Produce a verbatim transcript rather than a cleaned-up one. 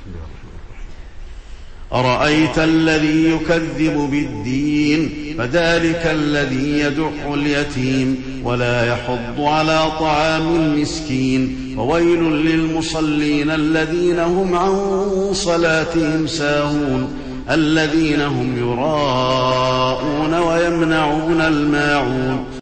أرأيت الذي يكذب بالدين فذلك الذي يدع اليتيم ولا يحض على طعام المسكين وويل للمصلين الذين هم عن صلاتهم ساهون الذين هم يراءون ويمنعون الماعون